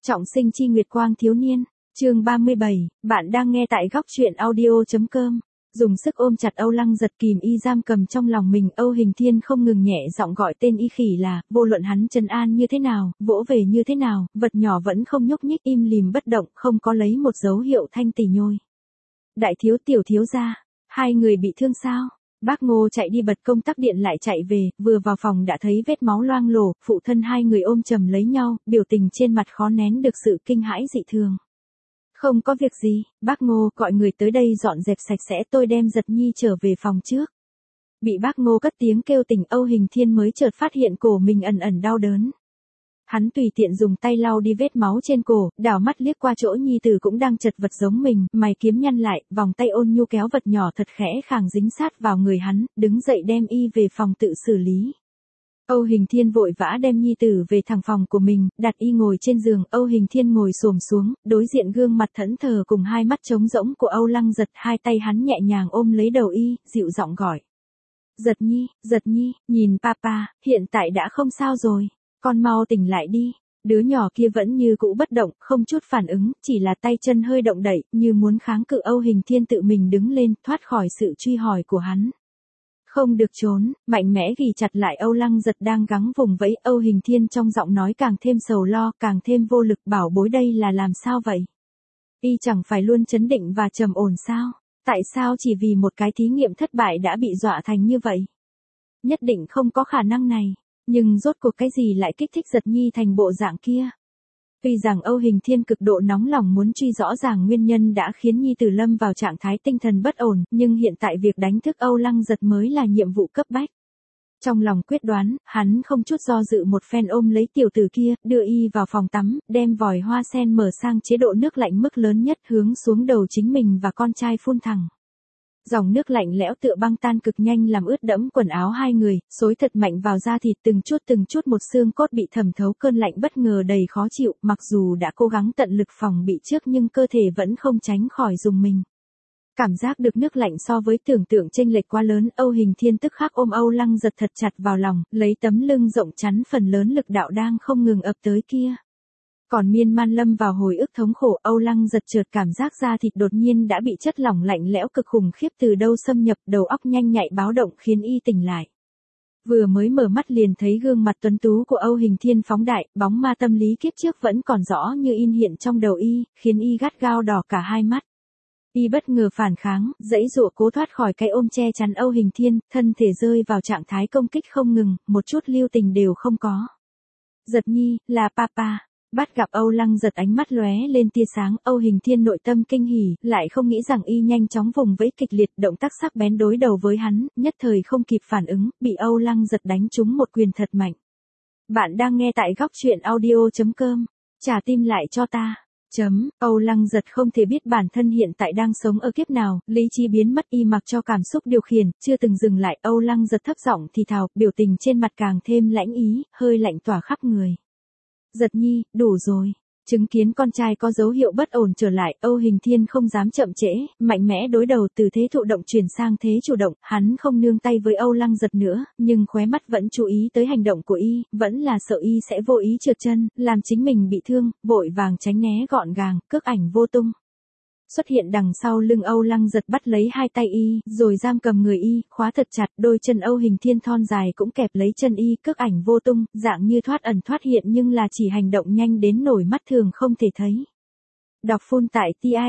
Trọng sinh chi nguyệt quang thiếu niên, chương 37, bạn đang nghe tại góc truyện audio.com. Dùng sức ôm chặt Âu Lăng Giật kìm y giam cầm trong lòng mình, Âu Hình Thiên không ngừng nhẹ giọng gọi tên y khỉ là, vô luận hắn trấn an như thế nào, vỗ về như thế nào, vật nhỏ vẫn không nhúc nhích im lìm bất động, không có lấy một dấu hiệu thanh tỉ nhôi. Đại thiếu tiểu thiếu gia, hai người bị thương sao? Bác Ngô chạy đi bật công tắc điện lại chạy về, vừa vào phòng đã thấy vết máu loang lổ, phụ thân hai người ôm chầm lấy nhau, biểu tình trên mặt khó nén được sự kinh hãi dị thường. Không có việc gì, bác Ngô gọi người tới đây dọn dẹp sạch sẽ, tôi đem Giật Nhi trở về phòng trước. Bị bác Ngô cất tiếng kêu tỉnh, Âu Hình Thiên mới chợt phát hiện cổ mình ẩn ẩn đau đớn. Hắn tùy tiện dùng tay lau đi vết máu trên cổ, đảo mắt liếc qua chỗ Nhi tử cũng đang chật vật giống mình, mày kiếm nhăn lại, vòng tay ôn nhu kéo vật nhỏ thật khẽ khàng dính sát vào người hắn, đứng dậy đem y về phòng tự xử lý. Âu Hình Thiên vội vã đem Nhi tử về thẳng phòng của mình, đặt y ngồi trên giường, Âu Hình Thiên ngồi xổm xuống, đối diện gương mặt thẫn thờ cùng hai mắt trống rỗng của Âu Lăng Giật, hai tay hắn nhẹ nhàng ôm lấy đầu y, dịu giọng gọi. Giật Nhi, nhìn papa, hiện tại đã không sao rồi. Con mau tỉnh lại đi. Đứa nhỏ kia vẫn như cũ bất động, không chút phản ứng, chỉ là tay chân hơi động đậy, như muốn kháng cự. Âu Hình Thiên tự mình đứng lên, thoát khỏi sự truy hỏi của hắn. Không được trốn, mạnh mẽ ghì chặt lại Âu Lăng Giật đang gắng vùng vẫy. Âu Hình Thiên trong giọng nói càng thêm sầu lo, càng thêm vô lực. Bảo bối đây là làm sao vậy? Y chẳng phải luôn trấn định và trầm ổn sao? Tại sao chỉ vì một cái thí nghiệm thất bại đã bị dọa thành như vậy? Nhất định không có khả năng này. Nhưng rốt cuộc cái gì lại kích thích Giật Nhi thành bộ dạng kia? Tuy rằng Âu Hình Thiên cực độ nóng lòng muốn truy rõ ràng nguyên nhân đã khiến Nhi tử lâm vào trạng thái tinh thần bất ổn, nhưng hiện tại việc đánh thức Âu Lăng Giật mới là nhiệm vụ cấp bách. Trong lòng quyết đoán, hắn không chút do dự một phen ôm lấy tiểu tử kia, đưa y vào phòng tắm, đem vòi hoa sen mở sang chế độ nước lạnh mức lớn nhất hướng xuống đầu chính mình và con trai phun thẳng. Dòng nước lạnh lẽo tựa băng tan cực nhanh làm ướt đẫm quần áo hai người, xối thật mạnh vào da thịt, từng chút một xương cốt bị thẩm thấu, cơn lạnh bất ngờ đầy khó chịu, mặc dù đã cố gắng tận lực phòng bị trước nhưng cơ thể vẫn không tránh khỏi rùng mình. Cảm giác được nước lạnh so với tưởng tượng chênh lệch quá lớn, Âu Hình Thiên tức khắc ôm Âu Lăng Giật thật chặt vào lòng, lấy tấm lưng rộng chắn phần lớn lực đạo đang không ngừng ập tới kia. Còn miên man lâm vào hồi ức thống khổ, Âu Lăng Giật chợt cảm giác da thịt đột nhiên đã bị chất lỏng lạnh lẽo cực khủng khiếp từ đâu xâm nhập, đầu óc nhanh nhạy báo động khiến y tỉnh lại. Vừa mới mở mắt liền thấy gương mặt tuấn tú của Âu Hình Thiên phóng đại, bóng ma tâm lý kiếp trước vẫn còn rõ như in hiện trong đầu y, khiến y gắt gao đỏ cả hai mắt. Y bất ngờ phản kháng, giãy giụa cố thoát khỏi cái ôm che chắn Âu Hình Thiên, thân thể rơi vào trạng thái công kích không ngừng, một chút lưu tình đều không có. Giật Nhi, là papa. Bắt gặp Âu Lăng Giật ánh mắt lóe lên tia sáng, Âu Hình Thiên nội tâm kinh hỉ, lại không nghĩ rằng y nhanh chóng vùng vẫy kịch liệt, động tác sắc bén đối đầu với hắn, nhất thời không kịp phản ứng, bị Âu Lăng Giật đánh trúng một quyền thật mạnh. Bạn đang nghe tại góc truyện audio.com. Trả tim lại cho ta. Âu Lăng Giật không thể biết bản thân hiện tại đang sống ở kiếp nào, lý trí biến mất, y mặc cho cảm xúc điều khiển, chưa từng dừng lại. Âu Lăng Giật thấp giọng thì thào, biểu tình trên mặt càng thêm lãnh ý, hơi lạnh tỏa khắp người. Giật Nhi, đủ rồi. Chứng kiến con trai có dấu hiệu bất ổn trở lại, Âu Hình Thiên không dám chậm trễ, mạnh mẽ đối đầu, từ thế thụ động chuyển sang thế chủ động, hắn không nương tay với Âu Lăng Giật nữa, nhưng khóe mắt vẫn chú ý tới hành động của y, vẫn là sợ y sẽ vô ý trượt chân, làm chính mình bị thương, vội vàng tránh né gọn gàng, cước ảnh vô tung. Xuất hiện đằng sau lưng Âu Lăng Giật bắt lấy hai tay y, rồi giam cầm người y, khóa thật chặt, đôi chân Âu Hình Thiên thon dài cũng kẹp lấy chân y, cước ảnh vô tung, dạng như thoát ẩn thoát hiện nhưng là chỉ hành động nhanh đến nổi mắt thường không thể thấy. Đọc full tại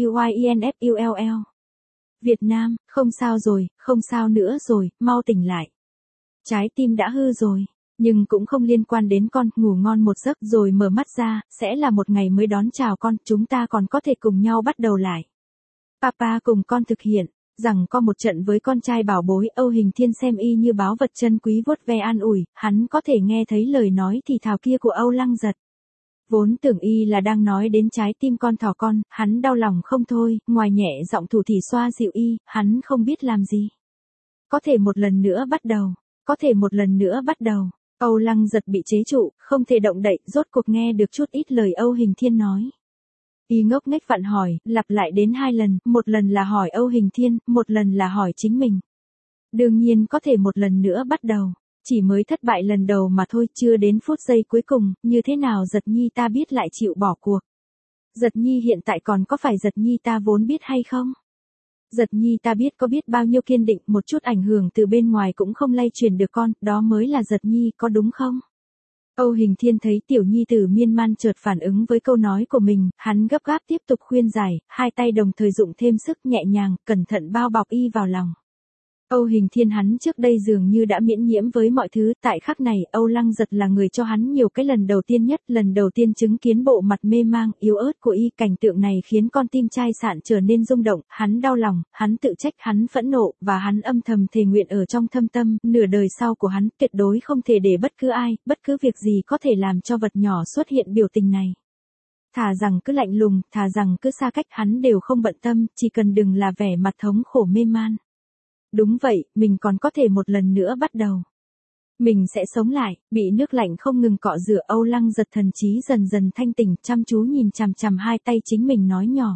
TIUYINFULL. Việt Nam, không sao rồi, không sao nữa rồi, mau tỉnh lại. Trái tim đã hư rồi. Nhưng cũng không liên quan đến con, ngủ ngon một giấc rồi mở mắt ra, sẽ là một ngày mới đón chào con, chúng ta còn có thể cùng nhau bắt đầu lại. Papa cùng con thực hiện, rằng có một trận với con trai bảo bối. Âu Hình Thiên xem y như báu vật chân quý vuốt ve an ủi, hắn có thể nghe thấy lời nói thì thào kia của Âu Lăng Giật. Vốn tưởng y là đang nói đến trái tim con thỏ con, hắn đau lòng không thôi, ngoài nhẹ giọng thủ thỉ xoa dịu y, hắn không biết làm gì. Có thể một lần nữa bắt đầu, có thể một lần nữa bắt đầu. Âu Lăng Giật bị chế trụ, không thể động đậy, rốt cuộc nghe được chút ít lời Âu Hình Thiên nói. Y ngốc nghếch vặn hỏi, lặp lại đến 2 lần, một lần là hỏi Âu Hình Thiên, một lần là hỏi chính mình. Đương nhiên có thể một lần nữa bắt đầu. Chỉ mới thất bại lần đầu mà thôi, chưa đến phút giây cuối cùng, như thế nào Giật Nhi ta biết lại chịu bỏ cuộc. Giật Nhi hiện tại còn có phải Giật Nhi ta vốn biết hay không? Giật Nhi ta biết có biết bao nhiêu kiên định, một chút ảnh hưởng từ bên ngoài cũng không lay chuyển được con, đó mới là Giật Nhi, có đúng không? Âu Hình Thiên thấy tiểu nhi tử miên man chợt phản ứng với câu nói của mình, hắn gấp gáp tiếp tục khuyên giải, hai tay đồng thời dụng thêm sức nhẹ nhàng, cẩn thận bao bọc y vào lòng. Âu Hình Thiên hắn trước đây dường như đã miễn nhiễm với mọi thứ, tại khắc này Âu Lăng Giật là người cho hắn nhiều cái lần đầu tiên nhất, lần đầu tiên chứng kiến bộ mặt mê mang, yếu ớt của y, cảnh tượng này khiến con tim chai sạn trở nên rung động, hắn đau lòng, hắn tự trách, hắn phẫn nộ, và hắn âm thầm thề nguyện ở trong thâm tâm, nửa đời sau của hắn tuyệt đối không thể để bất cứ ai, bất cứ việc gì có thể làm cho vật nhỏ xuất hiện biểu tình này. Thà rằng cứ lạnh lùng, thà rằng cứ xa cách, hắn đều không bận tâm, chỉ cần đừng là vẻ mặt thống khổ mê man. Đúng vậy, mình còn có thể một lần nữa bắt đầu. Mình sẽ sống lại, bị nước lạnh không ngừng cọ rửa. Âu Lăng Giật thần trí dần dần thanh tỉnh, chăm chú nhìn chằm chằm hai tay chính mình nói nhỏ.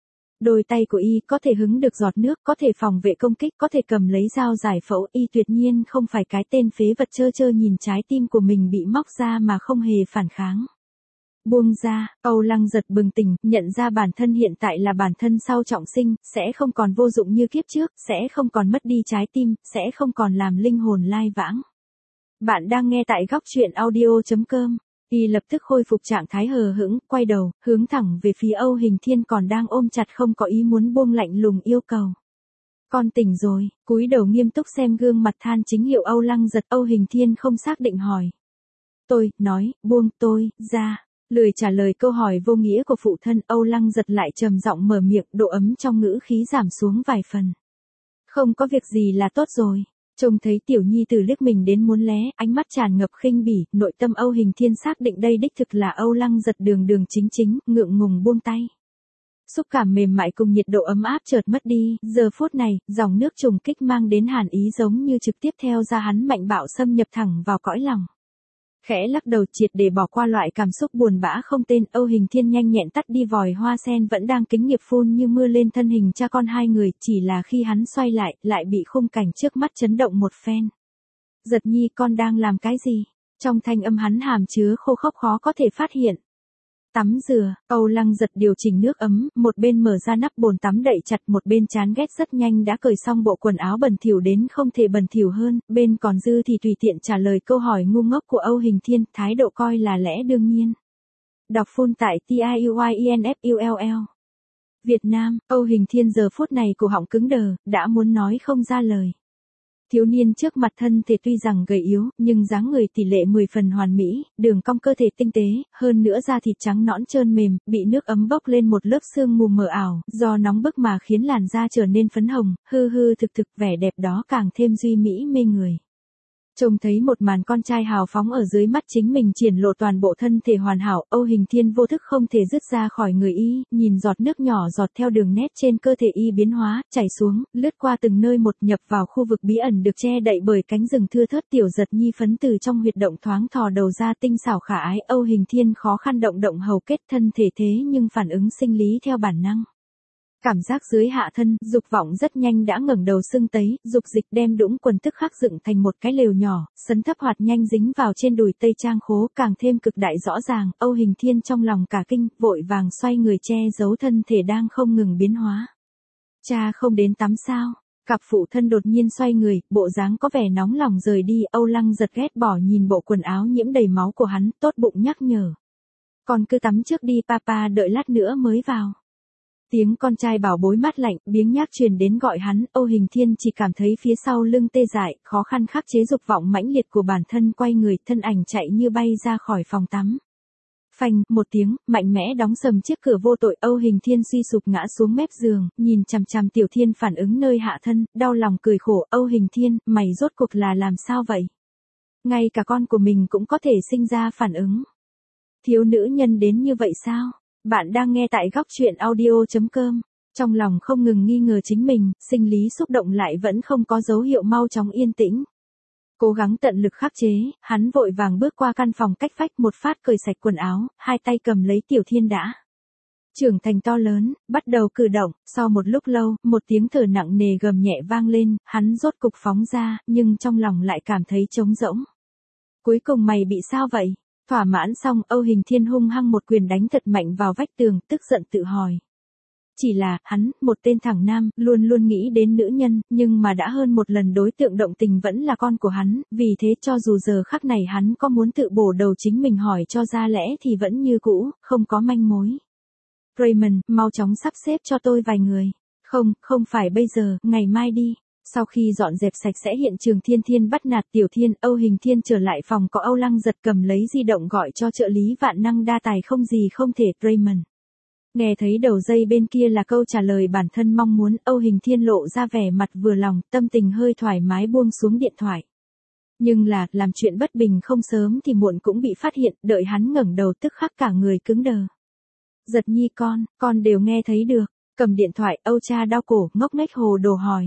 Đôi tay của y có thể hứng được giọt nước, có thể phòng vệ công kích, có thể cầm lấy dao giải phẫu. Y tuyệt nhiên không phải cái tên phế vật trơ trơ nhìn trái tim của mình bị móc ra mà không hề phản kháng. Buông ra, Âu Lăng Giật bừng tỉnh, nhận ra bản thân hiện tại là bản thân sau trọng sinh, sẽ không còn vô dụng như kiếp trước, sẽ không còn mất đi trái tim, sẽ không còn làm linh hồn lai vãng. Bạn đang nghe tại góc truyện audio.com. Y lập tức khôi phục trạng thái hờ hững, quay đầu, hướng thẳng về phía Âu Hình Thiên còn đang ôm chặt không có ý muốn buông, lạnh lùng yêu cầu. Con tỉnh rồi, cúi đầu nghiêm túc xem gương mặt than chính hiệu Âu Lăng Giật. Âu Hình Thiên không xác định hỏi. Tôi, nói, buông tôi, ra. Lười trả lời câu hỏi vô nghĩa của phụ thân, Âu Lăng Giật lại trầm giọng mở miệng, độ ấm trong ngữ khí giảm xuống vài phần. Không có việc gì là tốt rồi. Trông thấy tiểu nhi tử liếc mình đến muốn lé, ánh mắt tràn ngập khinh bỉ, nội tâm Âu Hình Thiên xác định đây đích thực là Âu Lăng Giật đường đường chính chính, ngượng ngùng buông tay. Xúc cảm mềm mại cùng nhiệt độ ấm áp chợt mất đi, giờ phút này, dòng nước trùng kích mang đến hàn ý giống như trực tiếp theo ra hắn mạnh bạo xâm nhập thẳng vào cõi lòng. Khẽ lắc đầu triệt để bỏ qua loại cảm xúc buồn bã không tên, Âu Hình Thiên nhanh nhẹn tắt đi vòi hoa sen vẫn đang kính nghiệp phun như mưa lên thân hình cha con hai người, chỉ là khi hắn xoay lại bị khung cảnh trước mắt chấn động một phen. Giật Nhi, con đang làm cái gì? Trong thanh âm hắn hàm chứa khô khốc khó có thể phát hiện. Tắm rửa, Âu Lăng Giật điều chỉnh nước ấm, một bên mở ra nắp bồn tắm đậy chặt, một bên chán ghét rất nhanh đã cởi xong bộ quần áo bẩn thỉu đến không thể bẩn thỉu hơn, bên còn dư thì tùy tiện trả lời câu hỏi ngu ngốc của Âu Hình Thiên, thái độ coi là lẽ đương nhiên. Đọc phun tại TIUYINFULL. Việt Nam, Âu Hình Thiên giờ phút này cổ họng cứng đờ, đã muốn nói không ra lời. Thiếu niên trước mặt thân thể tuy rằng gầy yếu, nhưng dáng người tỷ lệ 10 phần hoàn mỹ, đường cong cơ thể tinh tế, hơn nữa da thịt trắng nõn trơn mềm, bị nước ấm bốc lên một lớp sương mù mờ ảo, do nóng bức mà khiến làn da trở nên phấn hồng, hư hư thực thực, vẻ đẹp đó càng thêm duy mỹ mê người. Trông thấy một màn con trai hào phóng ở dưới mắt chính mình triển lộ toàn bộ thân thể hoàn hảo, Âu Hình Thiên vô thức không thể dứt ra khỏi người y, nhìn giọt nước nhỏ giọt theo đường nét trên cơ thể y biến hóa, chảy xuống, lướt qua từng nơi một, nhập vào khu vực bí ẩn được che đậy bởi cánh rừng thưa thớt. Tiểu Giật Nhi phấn từ trong huyệt động thoáng thò đầu ra, tinh xảo khả ái. Âu Hình Thiên khó khăn động hầu kết thân thể thế nhưng phản ứng sinh lý theo bản năng. Cảm giác dưới hạ thân, dục vọng rất nhanh đã ngẩng đầu sưng tấy, dục dịch đem đũng quần tức khắc dựng thành một cái lều nhỏ, sấn thấp hoạt nhanh dính vào trên đùi tây trang khố, càng thêm cực đại rõ ràng. Âu Hình Thiên trong lòng cả kinh, vội vàng xoay người che giấu thân thể đang không ngừng biến hóa. Cha không đến tắm sao? Cặp phụ thân đột nhiên xoay người, bộ dáng có vẻ nóng lòng rời đi. Âu Lăng Giật ghét bỏ nhìn bộ quần áo nhiễm đầy máu của hắn, tốt bụng nhắc nhở. Con cứ tắm trước đi papa, đợi lát nữa mới vào. Tiếng con trai bảo bối mát lạnh, biếng nhác truyền đến gọi hắn. Âu Hình Thiên chỉ cảm thấy phía sau lưng tê dại, khó khăn khắc chế dục vọng mãnh liệt của bản thân, quay người, thân ảnh chạy như bay ra khỏi phòng tắm. Phanh, một tiếng, mạnh mẽ đóng sầm chiếc cửa vô tội. Âu Hình Thiên suy sụp ngã xuống mép giường, nhìn chằm chằm Tiểu Thiên phản ứng nơi hạ thân, đau lòng cười khổ. Âu Hình Thiên, mày rốt cuộc là làm sao vậy? Ngay cả con của mình cũng có thể sinh ra phản ứng. Thiếu nữ nhân đến như vậy sao? Bạn đang nghe tại góc truyện audio.com. Trong lòng không ngừng nghi ngờ chính mình, sinh lý xúc động lại vẫn không có dấu hiệu mau chóng yên tĩnh. Cố gắng tận lực khắc chế, hắn vội vàng bước qua căn phòng cách vách, một phát cởi sạch quần áo, hai tay cầm lấy Tiểu Thiên đã trưởng thành to lớn, bắt đầu cử động, sau một lúc lâu, một tiếng thở nặng nề gầm nhẹ vang lên, hắn rốt cục phóng ra, nhưng trong lòng lại cảm thấy trống rỗng. Cuối cùng mày bị sao vậy? Thỏa mãn xong, Âu Hình Thiên hung hăng một quyền đánh thật mạnh vào vách tường, tức giận tự hỏi. Chỉ là, hắn, một tên thẳng nam, luôn luôn nghĩ đến nữ nhân, nhưng mà đã hơn một lần đối tượng động tình vẫn là con của hắn, vì thế cho dù giờ khắc này hắn có muốn tự bổ đầu chính mình hỏi cho ra lẽ thì vẫn như cũ, không có manh mối. Raymond, mau chóng sắp xếp cho tôi vài người. Không phải bây giờ, ngày mai đi. Sau khi dọn dẹp sạch sẽ hiện trường Thiên Thiên bắt nạt Tiểu Thiên, Âu Hình Thiên trở lại phòng có Âu Lăng Giật cầm lấy di động gọi cho trợ lý vạn năng đa tài không gì không thể, Raymond. Nghe thấy đầu dây bên kia là câu trả lời bản thân mong muốn, Âu Hình Thiên lộ ra vẻ mặt vừa lòng, tâm tình hơi thoải mái buông xuống điện thoại. Nhưng là, làm chuyện bất bình không sớm thì muộn cũng bị phát hiện, đợi hắn ngẩng đầu tức khắc cả người cứng đờ. Giật nhi con đều nghe thấy được, cầm điện thoại, Âu cha đau cổ, ngốc nghếch hồ đồ hỏi.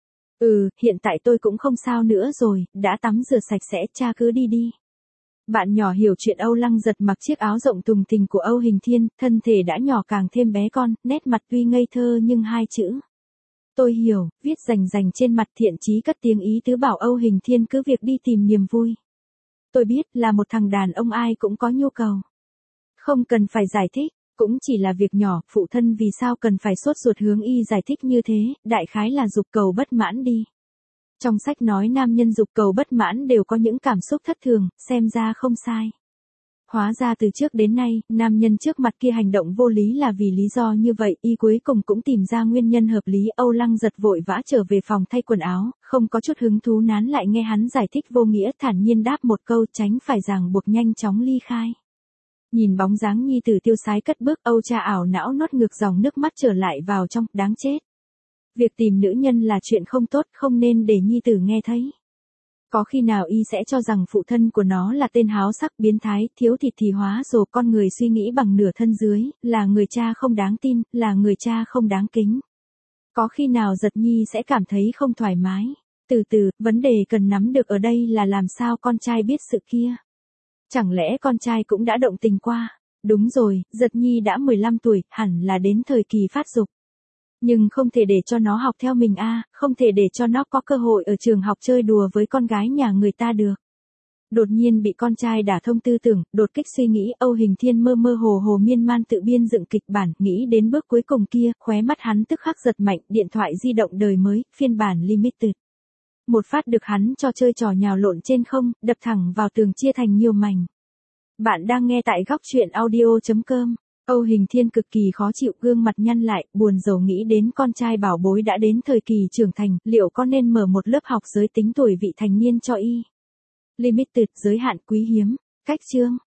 Hiện tại tôi cũng không sao nữa rồi, đã tắm rửa sạch sẽ, cha cứ đi đi. Bạn nhỏ hiểu chuyện Âu Lăng Giật mặc chiếc áo rộng thùng thình của Âu Hình Thiên, thân thể đã nhỏ càng thêm bé con, nét mặt tuy ngây thơ nhưng hai chữ. Tôi hiểu, viết rành trên mặt Thiện Chí cất tiếng ý tứ bảo Âu Hình Thiên cứ việc đi tìm niềm vui. Tôi biết là một thằng đàn ông ai cũng có nhu cầu. Không cần phải giải thích, cũng chỉ là việc nhỏ, phụ thân vì sao cần phải sốt ruột hướng y giải thích như thế, đại khái là dục cầu bất mãn đi. Trong sách nói nam nhân dục cầu bất mãn đều có những cảm xúc thất thường, xem ra không sai. Hóa ra từ trước đến nay, nam nhân trước mặt kia hành động vô lý là vì lý do như vậy, y cuối cùng cũng tìm ra nguyên nhân hợp lý. Âu Lăng Giật vội vã trở về phòng thay quần áo, không có chút hứng thú nán lại nghe hắn giải thích vô nghĩa, thản nhiên đáp một câu tránh phải ràng buộc nhanh chóng ly khai. Nhìn bóng dáng nhi tử tiêu sái cất bước, Âu cha ảo não nuốt ngược dòng nước mắt trở lại vào trong, đáng chết. Việc tìm nữ nhân là chuyện không tốt, không nên để nhi tử nghe thấy. Có khi nào y sẽ cho rằng phụ thân của nó là tên háo sắc biến thái, thiếu thịt thì hóa rồ, con người suy nghĩ bằng nửa thân dưới, là người cha không đáng tin, là người cha không đáng kính. Có khi nào Giật nhi sẽ cảm thấy không thoải mái. Từ từ, vấn đề cần nắm được ở đây là làm sao con trai biết sự kia. Chẳng lẽ con trai cũng đã động tình qua? Đúng rồi, Giật nhi đã 15 tuổi, hẳn là đến thời kỳ phát dục. Nhưng không thể để cho nó học theo mình không thể để cho nó có cơ hội ở trường học chơi đùa với con gái nhà người ta được. Đột nhiên bị con trai đả thông tư tưởng, đột kích suy nghĩ, Âu Hình Thiên mơ mơ hồ hồ miên man tự biên dựng kịch bản, nghĩ đến bước cuối cùng kia, khóe mắt hắn tức khắc giật mạnh, điện thoại di động đời mới, phiên bản limited. Một phát được hắn cho chơi trò nhào lộn trên không, đập thẳng vào tường chia thành nhiều mảnh. Bạn đang nghe tại góc truyện audio.com. Âu Hình Thiên cực kỳ khó chịu, gương mặt nhăn lại, buồn rầu nghĩ đến con trai bảo bối đã đến thời kỳ trưởng thành, liệu có nên mở một lớp học giới tính tuổi vị thành niên cho y. Limited, giới hạn quý hiếm, cách chương.